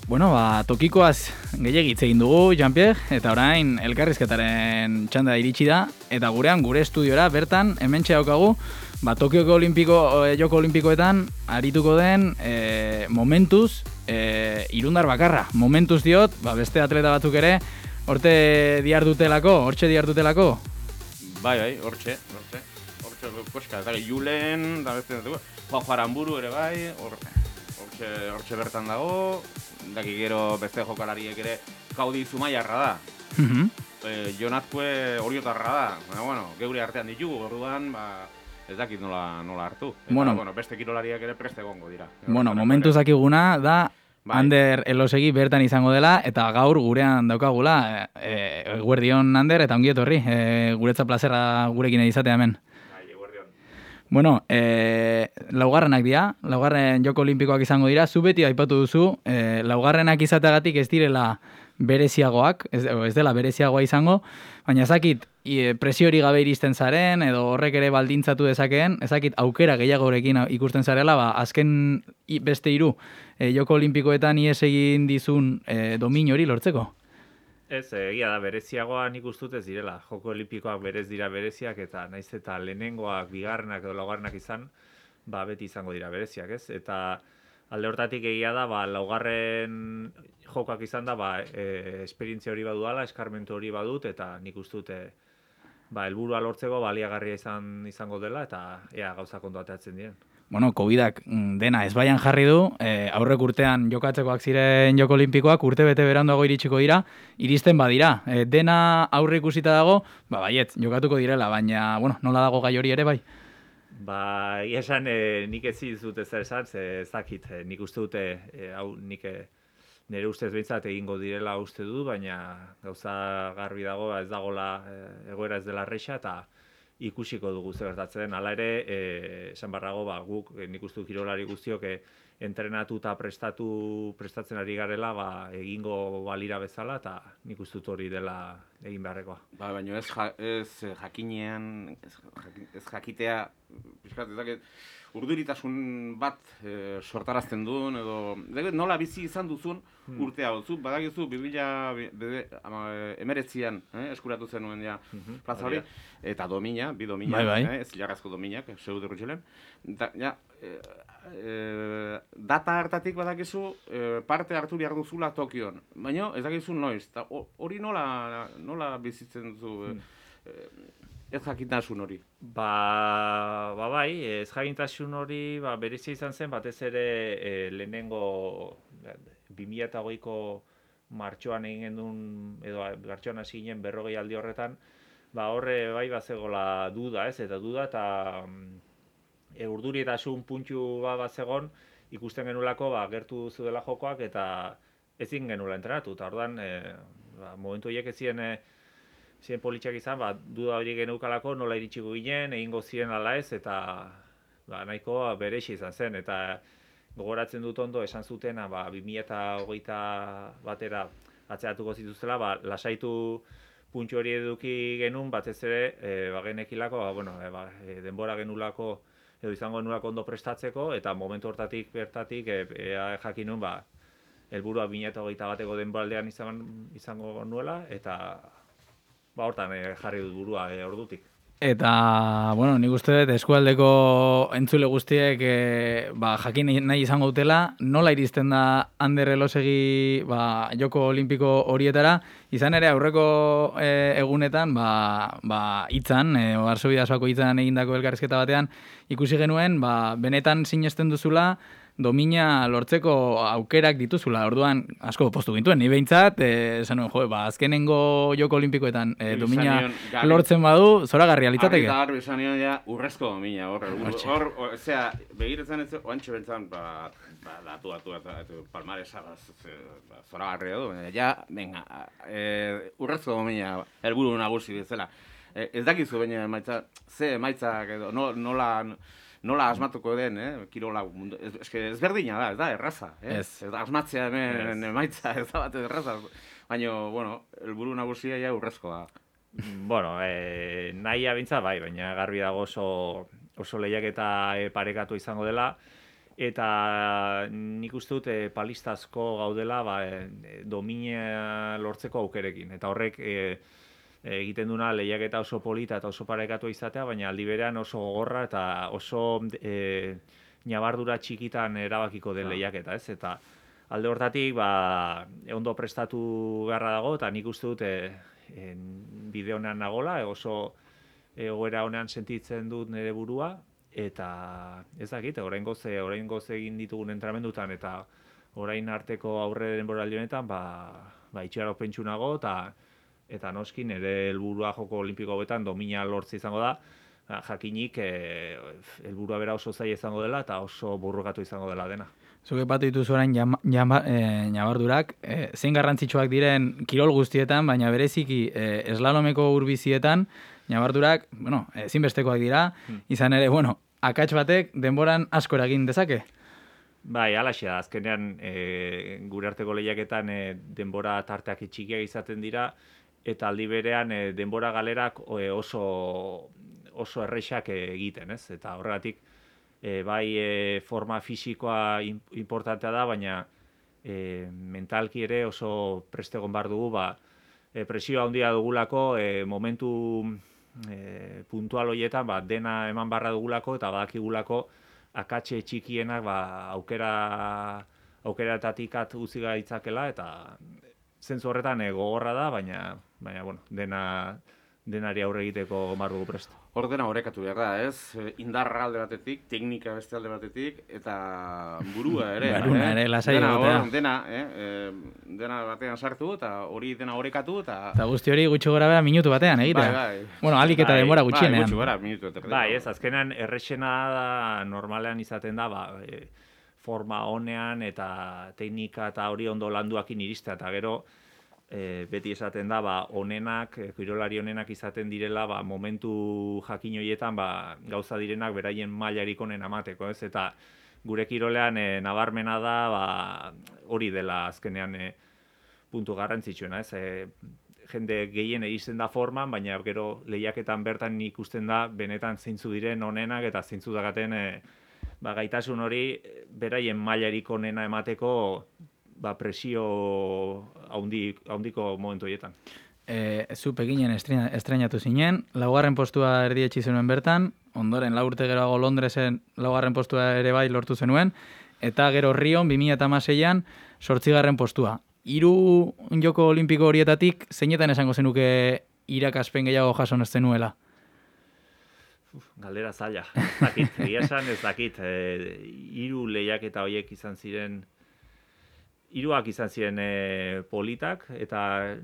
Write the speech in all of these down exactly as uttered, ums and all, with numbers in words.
Bueno, ba, tokikoaz gehiagitz egin dugu, Jean-Pierre, eta orain elkarrizketaren txanda iritsi da, eta gurean gure estudiora bertan hementxe daukagu, ba, Tokioko Olimpiko, e, Joko Olimpikoetan arituko den e, momentuz e, irundar bakarra. Momentuz diot, ba, beste atleta batzuk ere, horte diardutelako, hortxe diardutelako? Bai, bai, hortxe, hortxe. Hortxe, koska, eta Julen, da beste dugu, Juan Jaramburu ere bai, hortxe, hortxe bertan dago, daki gero beste jokalariek ere Kaudi Zumaiarra da. Mhm. E, Jonazkue Oriotarra da. Baina, bueno, geure artean ditugu, orduan, ba, ez dakit nola, nola hartu. Eta, Bueno, bueno, beste kirolariak ere preste egongo dira. Bueno, momentuz dakiguna da, Bai. Ander Elosegi bertan izango dela, eta gaur gurean daukagula, e, e, guerdion Ander, eta ongi etorri, e, guretza plazera gurekin izatea hemen. Bueno, e, laugarrenak dira, laugarren Joko Olimpikoak izango dira, zu beti aipatu duzu, e, laugarrenak izateagatik ez direla bereziagoak, ez, ez dela bereziagoa izango, baina ezakit e, presio hori gabe iristen zaren, edo horrek ere baldintzatu dezakeen, ezakit aukera gehiagorekin ikusten zarela, ba, azken i- beste hiru e, Joko Olimpikoetan ies egin dizun e, domin hori lortzeko. Ez, egia da, bereziagoa nik ustut ez direla. Joko Olimpikoak berez dira bereziak, eta naiz eta lehenengoak, bigarrenak edo laugarrenak izan, ba, beti izango dira bereziak, ez? Eta alde hortatik egia da, ba, laugarren jokoak izan da, ba, e, esperientzia hori baduala, eskarmentu hori badut, eta nik ustut, e, ba, helburua lortzeko baliagarria izan izango dela, eta ea gauza kontu ateratzen diren. Bueno, covidak mm, dena ezbaian jarri du, e, aurrek urtean jokatzekoak ziren Joko Olimpikoak urte bete beranduago iritsiko dira, iristen badira. E, dena aurre ikusita dago, ba baiet, jokatuko direla, baina, bueno, nola dago gai hori ere bai? Ba, ia esan, e, nik ez dut ez esan, ze ez dakit, e, nik uste dute, e, hau nik e, nire ustez behintzat egingo direla uste du, baina gauza garbi dago, ez dagola e, egoera ez dela erresa, eta ikusiko dugu zer gertatzen den. Hala ere, e, esan barrago, ba, guk, e, nik uste du kirolari guztiok, e, entrenatu eta prestatu, prestatzen ari garela, ba, egingo balira bezala, eta nik uste dut hori dela egin beharrekoa. Ba, baina ez, ja, ez jakinean, ez, jaki- ez jakitea, pixkat, ez dakit, urduritasun bat e, sortarazten duen, edo ez dakit, nola bizi izan duzun Hmm. urte hau. Zu, badakizu, bi mila emeretzian eh, eskuratu zenuen ja Mhm, plaza hori hori, eta domina, bi domina, Bai, bai. eh, zilarrazko dominak, seudu errutxelen. Eta, ja, e, e, data hartatik badakizu e, parte hartu behar duzula Tokion, baina ez dakizu noiz, eta ho- hori nola, nola bizitzen duzu, Hmm. e, ez jakintasun hori. Ba, ba bai, ez jakintasun hori ba, berezia izan zen, batez ere e, lehenengo bi mila hogeiko martxoan egin genuen, edo martxoan hasi ginen berrogei aldi horretan, ba horre bai bazegola duda, ez? Eta duda eta mm, e, urdurietasun puntu bat bazegon, ikusten genuelako ba, gertu zudela jokoak eta ezin genuela entrenatu. Eta orduan, e, ba, momentu horiek ez ziren e, ziren politxak izan, ba, duda hori geneukalako nola iritsiko ginen, egingo ziren ala ez, eta ba, nahiko berexi izan zen. Eta gogoratzen dut ondo esan zutena, ba, bi mila hogeita batera atzeratuko zituztela, ba, lasaitu puntxo hori eduki genuen, batez ere, e, ba, genekilako, ba, bueno, e, ba, e, denbora genulako, edo izango genulako ondo prestatzeko, eta momentu hortatik bertatik, e, ea jakin nuen, ba, helburua bi mila hogeita bateko denboraldean izan, izango nuela, eta ba, hortan e, jarri dut burua e, ordutik. Eta, bueno, nik uste dut eskualdeko entzule guztiek e, ba, jakin nahi izango dutela, nola iristen da Ander Elosegi ba, Joko Olimpiko horietara, izan ere aurreko e, egunetan, ba, ba, itzan, e, Varsovia-Basoko itzan egindako elkarrizketa batean, ikusi genuen, ba, benetan sinesten duzula, domina lortzeko aukerak dituzula. Orduan, asko postu gintuen, ni behintzat, eh, esan nuen, jo, ba, azkenengo Joko Olimpikoetan eh, domina Izan nion, garbi- lortzen badu, zoragarria litzateke. Argi eta garbi esan nion ja, urrezko domina, hor, hor, Hortxe. hor, hor, osea, begiratzen ez, oantxe bentzan, ba, ba, datu, datu, datu, datu, palmaresa, ba, ba, zoragarria du, baina, ja, venga, e, urrezko domina, helburu nagusi bezala. E, ez dakizu, baina, emaitza, ze emaitzak edo, no, nola, nola asmatuko den, eh, kirola mundu, ez, eske ezberdina da, ez da, erraza, eh? Ez. Ez da, asmatzea hemen Ez. emaitza, ez da bat erraza, baina, bueno, helburu nagusia ja urrezkoa. Bueno, e, nahi abintza bai, baina garbi dago oso, oso lehiaketa e, parekatu izango dela, eta nik uste dut e, palistazko gaudela ba, e, domina lortzeko aukerekin. Eta horrek e, egiten duna lehiaketa oso polita eta oso parekatua izatea, baina aldi berean oso gogorra eta oso e, ñabardura txikitan erabakiko den lehiaketa, ez? Eta alde hortatik, ba, ondo prestatu beharra dago, eta nik uste dut e, e, bide honean nagola, oso egoera honean sentitzen dut nire burua, eta ez dakit, orain goze, orain goze egin ditugun entramendutan, eta orain arteko aurre denboraldi honetan, ba, ba itxarak pentsu nago, eta eta noski nire helburua joko olimpiko hauetan domina lortze izango da, jakinik e, helburua bera oso zaila izango dela, eta oso burrokatu izango dela dena. Zuke batu dituzu orain ñabardurak, e, zein garrantzitsuak diren kirol guztietan, baina bereziki e, eslalomeko urbizietan, ñabardurak, bueno, ezinbestekoak dira, hmm. izan ere, bueno, akats batek denboran asko eragin dezake? Bai, alaxe da, azkenean e, gure arteko lehiaketan e, denbora tarteak txikiak izaten dira, eta aldi berean e, denbora galerak e, oso, oso errexak egiten, ez? Eta horregatik, E, bai e, forma fisikoa importantea da, baina e, mentalki ere oso prestegon bar dugu, ba, e, presioa handia dugulako, e, momentu e, puntual horietan ba, dena eman barra dugulako, eta badakigulako akatxe txikienak ba, aukera aukeratatik at utzi gaitzakela, eta zentzu horretan e, gogorra da, baina, baina bueno, dena denari aurre egiteko bar dugu prest. Hor dena orekatu behar da, ez? Indarra alde batetik, teknika beste alde batetik, eta burua ere. Baruna ere, lasai dena, egotea. Or, dena, eh? dena batean sartu, eta hori dena orekatu, eta... Eta guzti hori gutxi gora bera minutu batean, egitea. Bai, bai. Bueno, alik eta bai, denbora gutxienean. Bai, gutxi gara, minutu eta. Bai, ez, azkenan errexena da, normalean izaten da, ba, e, forma honean eta teknika eta hori ondo landuakin iristea, eta gero, E, beti esaten da, ba, onenak, e, kirolari onenak izaten direla, ba, momentu jakin horietan, ba, gauza direnak beraien mailarik onen amateko, ez? Eta gure kirolean e, nabarmena da, ba, hori dela azkenean e, puntu garrantzitsuena, ez? E, jende gehien iristen da forman, baina gero lehiaketan bertan ikusten da, benetan zeintzu diren onenak eta zeintzu dakaten e, ba, gaitasun hori beraien mailarik onena emateko, ba, presio haundi, haundiko momentu horietan. E, zu Pekinen estrenatu zinen, laugarren postua erdietsi zenuen bertan, ondoren lau urte geroago Londresen laugarren postua ere bai lortu zenuen, eta gero Rion bi mila hamaseian zortzigarren postua. Hiru joko olimpiko horietatik, zeinetan esango zenuke irakaspen gehiago jason ez zenuela? Uf, galdera zaila, ez dakit, egia esan ez dakit, e, hiru lehiaketa horiek izan ziren, hiruak izan ziren e, politak, eta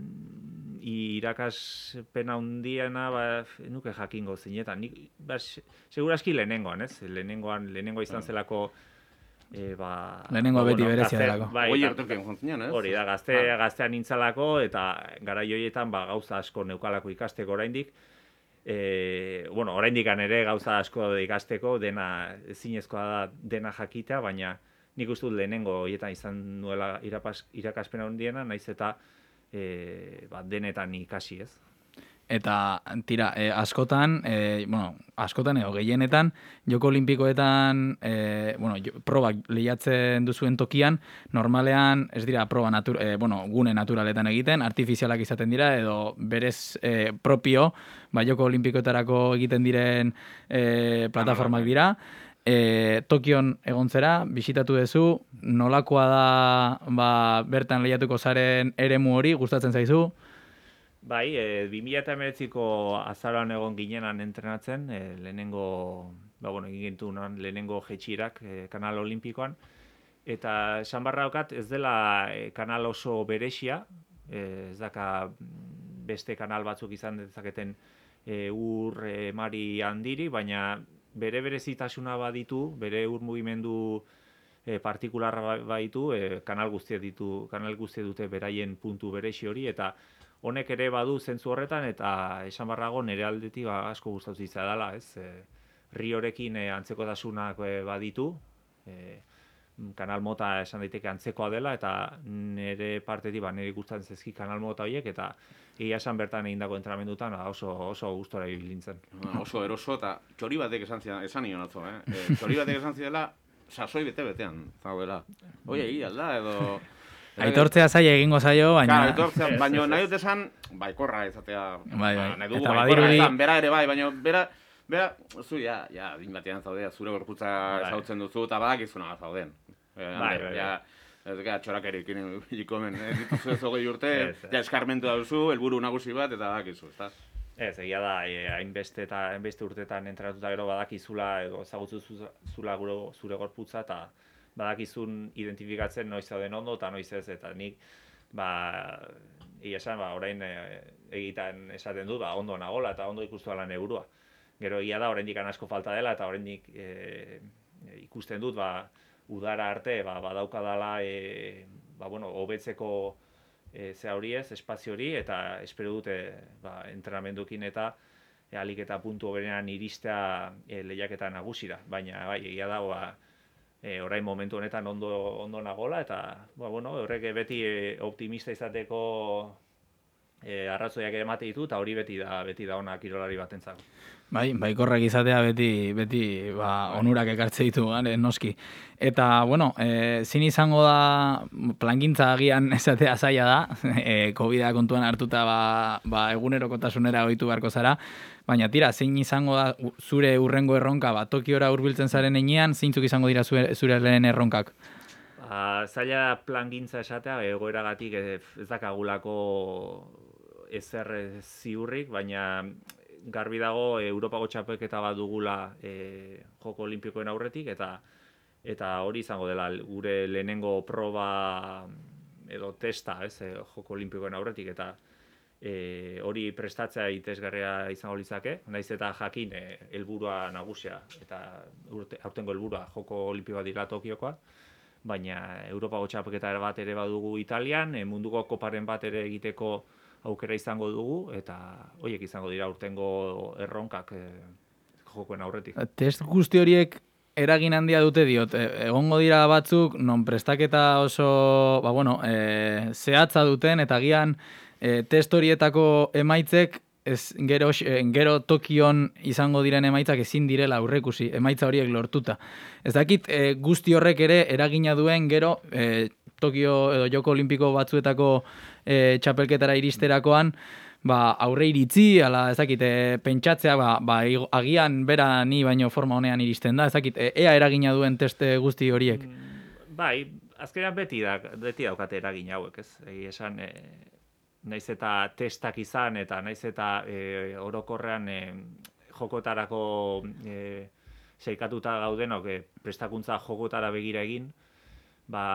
irakaspen handiena ba, nuke jakingo zinetan. Nik, ba, seguraski lehenengoan, ez? Lehenengoan, lehenengoa izan zelako e, ba, lehenengoa ba, beti bueno, berezia delako. Bai, Hoi hartuken jontzinen, ez? Hori da, gazte, gaztean nintzalako, eta garai horietan ba, gauza asko neukalako ikasteko oraindik. E, bueno, oraindik ere gauza asko ikasteko, dena ezinezkoa da dena jakitea, baina nik uste dut lehenengo horietan izan nuela irapas, irakaspena handiena, naiz eta e, ba, denetan ikasi, ez? Eta, tira, e, askotan, e, bueno, askotan edo gehienetan, joko olimpikoetan, e, bueno, jo, probak lehiatzen duzuen tokian, normalean, ez dira proba natur, e, bueno, gune naturaletan egiten, artifizialak izaten dira, edo berez e, propio, ba, joko olimpikoetarako egiten diren e, plataformak dira. E, Tokion egon zera, bisitatu duzu, nolakoa da ba, bertan lehiatuko zaren eremu hori, gustatzen zaizu? Bai, e, bi mila hemeretziko azaroan egon ginenan entrenatzen, e, lehenengo, ba, bueno, egin gintunan lehenengo jetxirak e, kanal olimpikoan, eta esan barra daukat ez dela e, kanal oso berexia, e, ez daka beste kanal batzuk izan dezaketen e, ur e, mari handiri, baina bere berezitasuna baditu, bere ur mugimendu e, partikularra baditu, e, kanal guztia ditu, kanal guztia dute beraien puntu berexi hori, eta honek ere badu zentzu horretan, eta esan barrago nire aldetik ba, asko gustatu dela, ez? E, Riorekin e, antzekotasunak e, baditu, e, kanal mota esan daiteke antzekoa dela, eta nire partetik ba, nire gustatzen zaizki kanal mota horiek, eta egia esan bertan egindako entrenamendutan oso, oso gustora ibilintzen. Oso eroso, eta txori batek esan zidan, esan nion atzo, eh? E, txori batek esan zidela, sasoi bete-betean, zaudela. Hoi egia alda, edo... Aitortzea zaila egingo zaio, baina... Claro, aitortzea, baina nahi dut esan, baikorra izatea... Bai, bai. Nahi dugu Eta baikorra badirudi- izan, bera ere bai, baina bera... Bera, zu, ja, ja, din batean zaudea, zure gorputza Bai. ezautzen duzu, eta badakizuna zauden. Eh, Bai, Ander, bai, ja, ez gara txorakerik ilikomen, ez dituzu ez hogei urte, Ez, ez. ja eskarmentu dauzu, helburu nagusi bat, eta badakizu, ezta? Ez, egia da, eh, hainbeste eta hainbeste urtetan entrenatuta gero badakizula edo ezagutzu zu- zula gure, zure gorputza eta badakizun identifikatzen noiz zauden ondo eta noiz ez, eta nik, ba, egia esan, ba, orain eh, egiten esaten dut, ba, ondo nagola eta ondo ikustu ala neburua. Gero egia da, oraindik asko falta dela eta oraindik eh, ikusten dut, ba, udara arte, ba, badaukadala, e, ba, bueno, hobetzeko e, ze hori ez, espazio hori, eta espero dute ba, entrenamendukin eta e, alik eta puntu hoberean iristea e, lehiaketa nagusira. Baina, bai, egia da, ba, e, orain momentu honetan ondo, ondo nagola, eta, ba, bueno, horrek beti e, optimista izateko e, arrazoiak emate ditu, eta hori beti da, beti da ona kirolari batentzako. Bai, baikorrak izatea beti, beti ba, onurak ekartze ditu, gane, noski. Eta, bueno, e, zin izango da, plangintza agian esatea zaila da, e, COVID-a kontuan hartuta ba, ba, egunerokotasunera ohitu beharko zara, baina tira, zein izango da zure urrengo erronka, ba, Tokiora hurbiltzen zaren heinean, zeintzuk izango dira zure, zure lehen erronkak? Ba, zaila plangintza esatea, egoeragatik ez dakagulako ezer ziurrik, baina garbi dago Europako txapelketa bat dugula e, Joko Olimpikoen aurretik, eta eta hori izango dela gure lehenengo proba edo testa, ez, e, Joko Olimpikoen aurretik, eta e, hori prestatzea itesgarria izango litzake, naiz eta jakin e, helburua nagusia, eta urte, aurtengo helburua Joko Olimpikoa dira Tokiokoa, baina Europako txapelketa bat ere badugu Italian, e, munduko koparen bat ere egiteko aukera izango dugu, eta horiek izango dira urtengo erronkak eh, jokoen aurretik. Test guzti horiek eragin handia dute diot. E, egongo dira batzuk non prestaketa oso, ba bueno, e, zehatza duten, eta agian e, test horietako emaitzek ez, gero, gero Tokion izango diren emaitzak ezin direla aurrekusi, emaitza horiek lortuta. Ez dakit e, guzti horrek ere eragina duen gero e, Tokio edo Joko Olimpiko batzuetako e, txapelketara iristerakoan, ba, aurre iritzi, ala ez dakit, e, pentsatzea, ba, ba, agian bera ni baino forma honean iristen da, ez dakit, e, ea eragina duen teste guzti horiek. Mm, bai, azkenean beti, da, beti daukate eragin hauek, ez? Egi esan, e, naiz eta testak izan, eta naiz eta e, orokorrean e, jokotarako e, seikatuta gaudenok, e, prestakuntza jokotara begira egin, ba,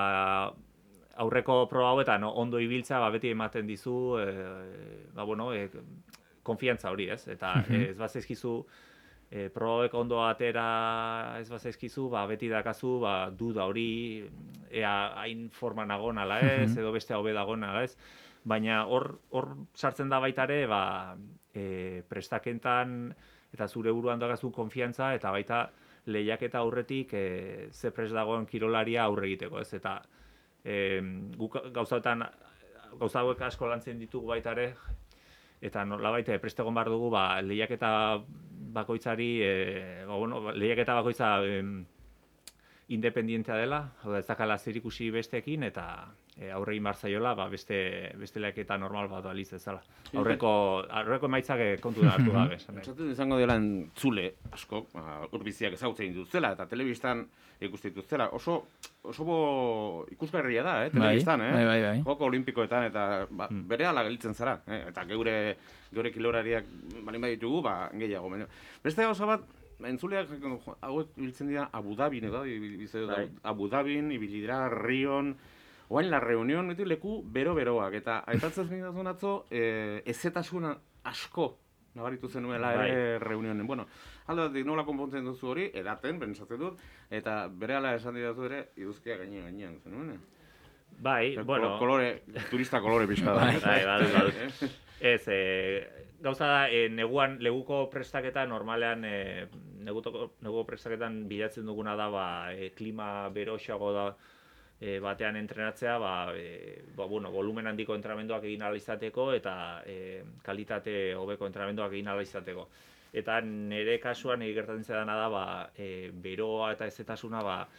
aurreko proba hauetan ondo ibiltza ba, beti ematen dizu e, ba, bueno, e, konfiantza hori, ez? Eta e, ez bazaizkizu e, proba hauek ondo atera ez bazaizkizu, ba, beti dakazu ba, duda hori, ea hain forma nagon ala ez, edo beste hobe dagon ala ez. Baina hor hor sartzen da baita ere ba, e, prestakentan eta zure buruan dakazu konfiantza, eta baita lehiaketa aurretik e, ze prest dagoen kirolaria aurre egiteko, ez? Eta E, guk gauzatan, gauza hauek asko lantzen ditugu baita ere, eta nolabait prest egon behar dugu ba, lehiaketa bakoitzari, e, ba, bueno, lehiaketa bakoitza e, independientea dela, hau da ez dakala zerikusi besteekin, eta e, aurre egin behar zaiola ba, beste, beste lehiaketa normal bat baliz ezala. Aurreko, aurreko emaitzak kontu da hartu gabe. Pentsatzen izango dela entzule asko, urbiziak ezagutzen dituzela, eta telebistan ikusten dituzela, oso oso bo ikusgarria da, eh, telebistan, eh? Bai, bai, bai. Joko Olimpikoetan, eta ba, berehala gelditzen zara, eh? Eta geure, geure kilorariak balin baditugu, ba, gehiago. Beste gauza bat, entzuleak hauek biltzen dira Abu Dhabin, edo, Bai. Abu Dhabin, ibili dira Rion, oain la reunión, beti leku bero-beroak, eta aipatzen zinazun atzo, eh, ezetasun asko nabaritu zenuela ere reunionen. Bueno, alde batik nola konpontzen duzu hori, edaten, pentsatzen dut, eta berehala esan didazu ere, iduzkia gainean gainean zenuen. Bai, bueno... Kolore, turista kolore pixka da. Bai, bai, bai. Ez, e, gauza da, e, neguan, leguko prestaketa normalean, e, neguko, neguko prestaketan bilatzen duguna da, ba, e, klima beroxago da, e, batean entrenatzea, ba, e, ba, bueno, volumen handiko entrenamenduak egin ahal izateko, eta e, kalitate hobeko entrenamenduak egin ahal izateko. Eta nire kasuan nire gertatzen zedana da, ba, e, beroa eta ezetasuna, ba,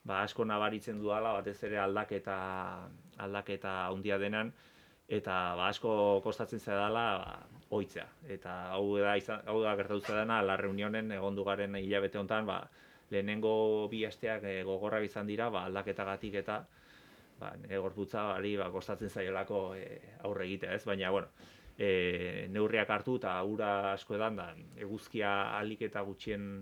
ba, asko nabaritzen dudala, batez ere aldaketa aldaketa handia denan, eta ba, asko kostatzen zaidala ba, ohitzea. Eta hau da izan, hau da gertatu zaidana la reunionen egondu garen hilabete hontan, ba, lehenengo bi asteak e, gogorrak izan dira, ba, aldaketagatik eta ba, nire gorputzari ba, kostatzen zaiolako e, aurre egitea, ez? Baina, bueno, e, neurriak hartu eta ura asko edan, da, eguzkia alik eta gutxien,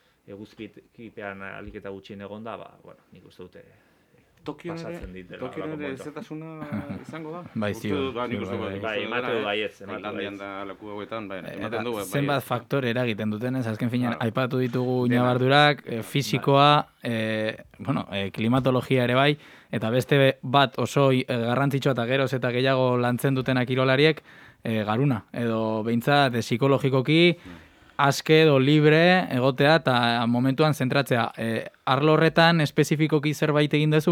eguzkipean alik eta gutxien egonda, ba, bueno, nik uste dute Tokion ere, Tokion ere ezetasuna izango da? Bai, ziur. Ba, nik uste bai, bai, emate du bai ez. Handian da leku hauetan, bai, Eta ematen du. zenbat faktore eragiten dutenez, azken finean, Claro. aipatu ditugu ñabardurak, e, fisikoa, e, bueno, e, klimatologia ere bai, eta beste bat oso e, garrantzitsua eta geroz eta gehiago lantzen dutenak kirolariek, e, garuna, edo behintzat e, psikologikoki, aske edo libre egotea eta momentuan zentratzea. E, arlo horretan espezifikoki zerbait egin duzu?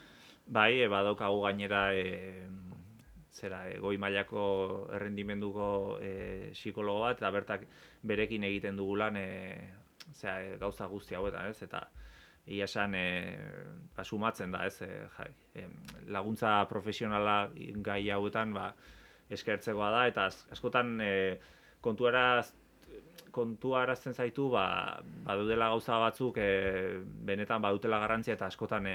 Bai, e, badaukagu gainera e, zera, e, goi mailako errendimenduko e, psikologo bat, eta bertak berekin egiten dugu lan e, zera, e, gauza guzti hauetan, ez? Eta ia esan e, ba, sumatzen da, ez? E, jai, e, laguntza profesionala gai hauetan ba, eskertzekoa da, eta askotan e, kontuara kontuarazten zaitu ba, badudela gauza batzuk e, benetan badutela garrantzia eta askotan e,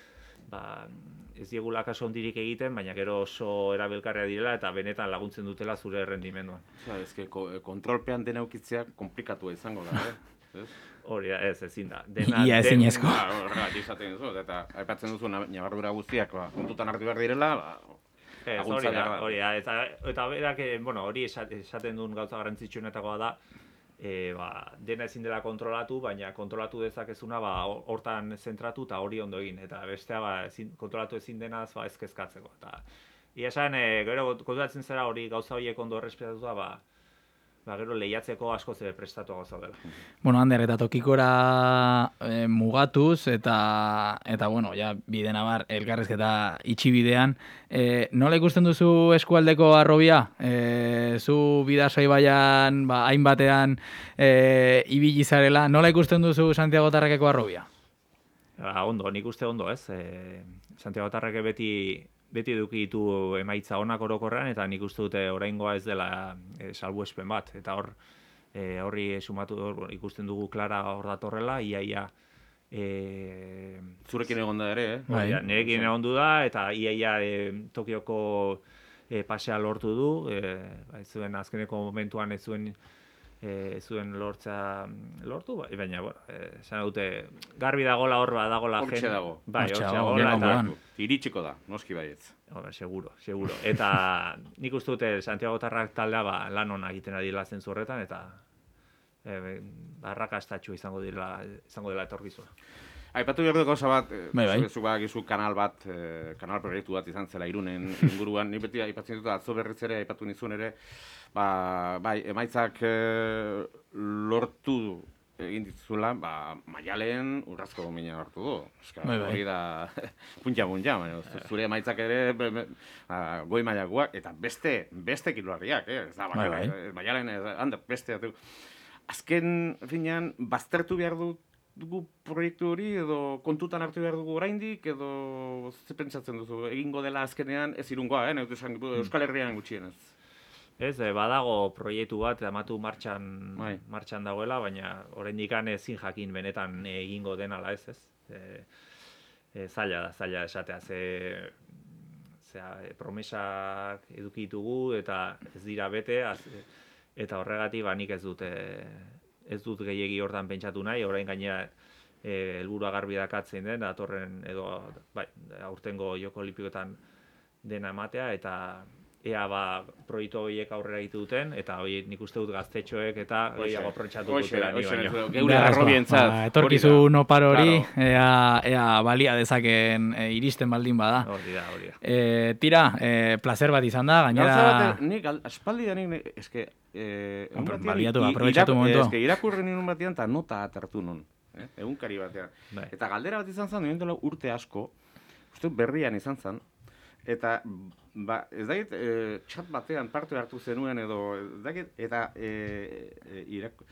ba, ez diegula kaso hondirik egiten, baina gero oso erabilgarria direla eta benetan laguntzen dutela zure errendimenduan. Osea, eske kontrolpean dena ukitzea komplikatua izango da, eh? Hori da, ez, ezin da. Dena, Ia ezinezko. Horregatik izaten duzu, eta aipatzen duzu ñabardura guztiak ba, kontutan hartu behar direla, ba, ez, hori da, hori da, eta, eta berak, bueno, hori esaten duen gauza garrantzitsuenetakoa da, E, ba, dena ezin dela kontrolatu, baina kontrolatu dezakezuna ba, hortan zentratu eta hori ondo egin. Eta bestea ba, ezin, kontrolatu ezin denaz ba, ezkezkatzeko. Eta ia esan, e, gero konturatzen zera hori gauza horiek ondo errespetatuta, ba, ba, gero lehiatzeko asko ze prestatu gauza dela. Bueno, Ander, eta tokikora e, mugatuz, eta, eta bueno, ja, bide nabar, elkarrezketa itxi bidean, e, nola ikusten duzu eskualdeko arrobia? E, zu Bidasoi baian, ba, hainbatean e, ibili zarela, nola ikusten duzu Santiago Tarrakeko arrobia? Ba, ondo, nik uste ondo, ez? E, Santiago Tarrake beti beti eduki ditu emaitza onak orokorrean, eta nik uste dute oraingoa ez dela e, salbuespen bat. Eta hor, e, horri sumatu hor, ikusten dugu Klara hor datorrela, iaia e, zurekin egon da ere, eh? Bai, nirekin egon du da, eta iaia e, Tokioko e, pasea lortu du, e, ba, ez zuen azkeneko momentuan ez zuen ez zuen lortza lortu, baina, bueno, esan dute, garbi dagola hor, dagola jen. Hortxe dago. Bai, hortxe dago. Eta, iritsiko da, noski baietz. Hora, seguro, seguro. Eta nik uste dute Santiago Tarrak taldea ba, lan hona egiten ari dela zentzu horretan, eta e, arrakastatxu izango dela, izango dela etorkizuna. Aipatu behar dut gauza bat, bai, bai. zu badakizu kanal bat, eh, kanal proiektu bat izan zela Irunen inguruan, ni beti aipatzen dut atzo berriz ere, aipatu nizun ere, ba, bai, emaitzak eh, lortu egin dituzula, ba, Maialen urrazko domina hartu du. Eska, bai, bai. hori da, puntxa-puntxa, baina zure emaitzak ere be, be, ba, goi mailakoak, eta beste, beste kiloarriak, eh? Ez da, bai, bai. Maialen, handa, beste, atu. Azken finean, baztertu behar dut, dugu proiektu hori, edo kontutan hartu behar dugu oraindik, edo ze pentsatzen duzu, egingo dela azkenean ez irungoa, eh? Neutu esan, Euskal Herrian gutxienez. Ez, e, badago proiektu bat, amatu martxan, bai. martxan dagoela, baina oraindik ezin jakin benetan egingo den ala ez, ez. E, e, zaila da, zaila esatea, ze, zera, e, promesak eduki ditugu eta ez dira bete, az, eta horregatik ba, nik ez dut, e, ez dut gehiegi hortan pentsatu nahi, orain gainera e, helburua garbi dakatzen den, datorren edo bai, aurtengo Joko Olimpikoetan dena ematea, eta ea ba, proiektu horiek aurrera egitu duten, eta hori nik uste dut gaztetxoek eta gehiago aprobetxatu dutela ni baino. Geure arrobientzat. Ba, etorkizun oparo hori, ea, ea balia dezaken e, iristen baldin bada. Hori da, hori da. E, tira, e, placer bat izan da, gainera... Gauza bat, nik aspaldi da nik, eske... Eh, baliatu, aprobetxatu momentu. Eske irakurri nuen batean eta nota atertu nun. Eh? Egunkari batean. Bai. Eta galdera bat izan zen, nien dela urte asko, uste berrian izan zen, eta ba, ez dakit, e, txat batean parte hartu zenuen edo, ez dakit, eta e, e, irak,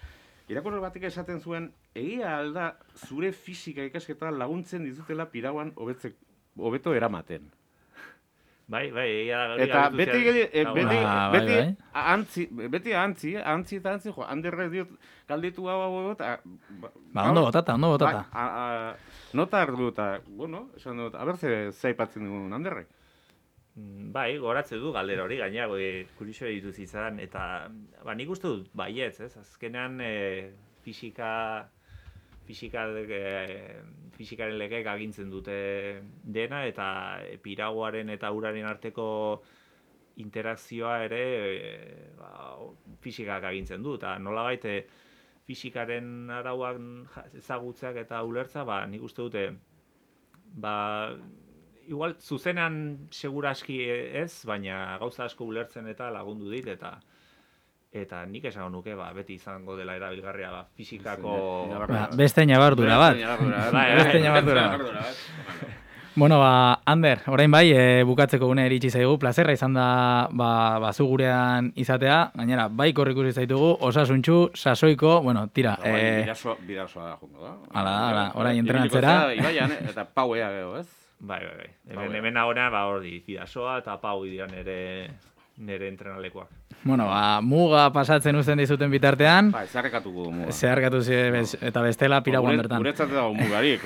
irakurle batek esaten zuen, egia alda zure fisika ikasketa laguntzen dizutela pirauan hobetze hobeto eramaten. Bai, bai, egia da. Eta beti beti beti Ah, bai, beti bai. antzi, beti antzi, antzi eta antzi, jo, handerre diot galdetu hau hau eta Ba, ondo botata, ondo botata. Bai, a, a, nota ardu eta, bueno, esan dut, a ber ze zaipatzen dugun handerrek. Bai, goratze du galdera hori, gainera goi kurioso ditu zitzan, eta ba, nik uste dut baietz, ez? Azkenean e, fisika, fisika, e, fisikaren legeek agintzen dute dena, eta piraguaren eta uraren arteko interakzioa ere e, ba, fisikak agintzen du, eta nolabait e, fisikaren arauak ezagutzeak eta ulertza, ba, nik uste dute, ba, igual zuzenean seguraski ez, baina gauza asko ulertzen eta lagundu dit, eta eta nik esango nuke, ba, beti izango dela erabilgarria, ba, fisikako... Ba, beste ñabardura bat. Beste ñabardura bat. Bueno, ba, Ander, orain bai, e, bukatzeko une iritsi zaigu, plazerra izan da, ba, ba, zu gurean izatea, gainera, bai korrikusi zaitugu, osasuntxu, sasoiko, bueno, tira. Eh, bidasoa, bidasoa da jungo, da? Hala, hala, orain entrenatzera. Ibaian, eta pauea gero, ez? Bai, bai, bai. Hemen, hemen agora, ba, hori, bidasoa eta pau dira nere, nere entrenalekoak. Bueno, ba, muga pasatzen uzten dizuten bitartean, Bai, zeharkatuko muga. zeharkatu zi, bez, eta bestela piraguan bertan. Guretzat dago mugarik.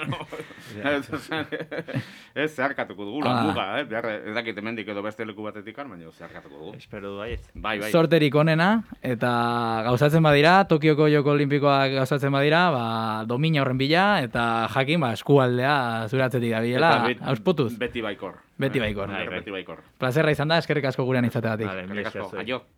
Ez zeharkatuko dugula, Ah. muga, eh? Behar, ez dakit hemendik edo beste leku batetik baina zeharkatuko dugu. Espero du baiet. Bai, bai. Sorterik onena, eta gauzatzen badira, Tokioko Joko Olimpikoak gauzatzen badira, ba, domina horren bila, eta jakin, ba, eskualdea zuratzetik dabilela, Eta bet- ausputuz. Beti baikor. Beti baikor. Bai, Bai, bai. Beti baikor. Plazerra izan da, eskerrik asko gurean izateagatik. Vale, mila Eskerrik esker asko. zuei. Aio.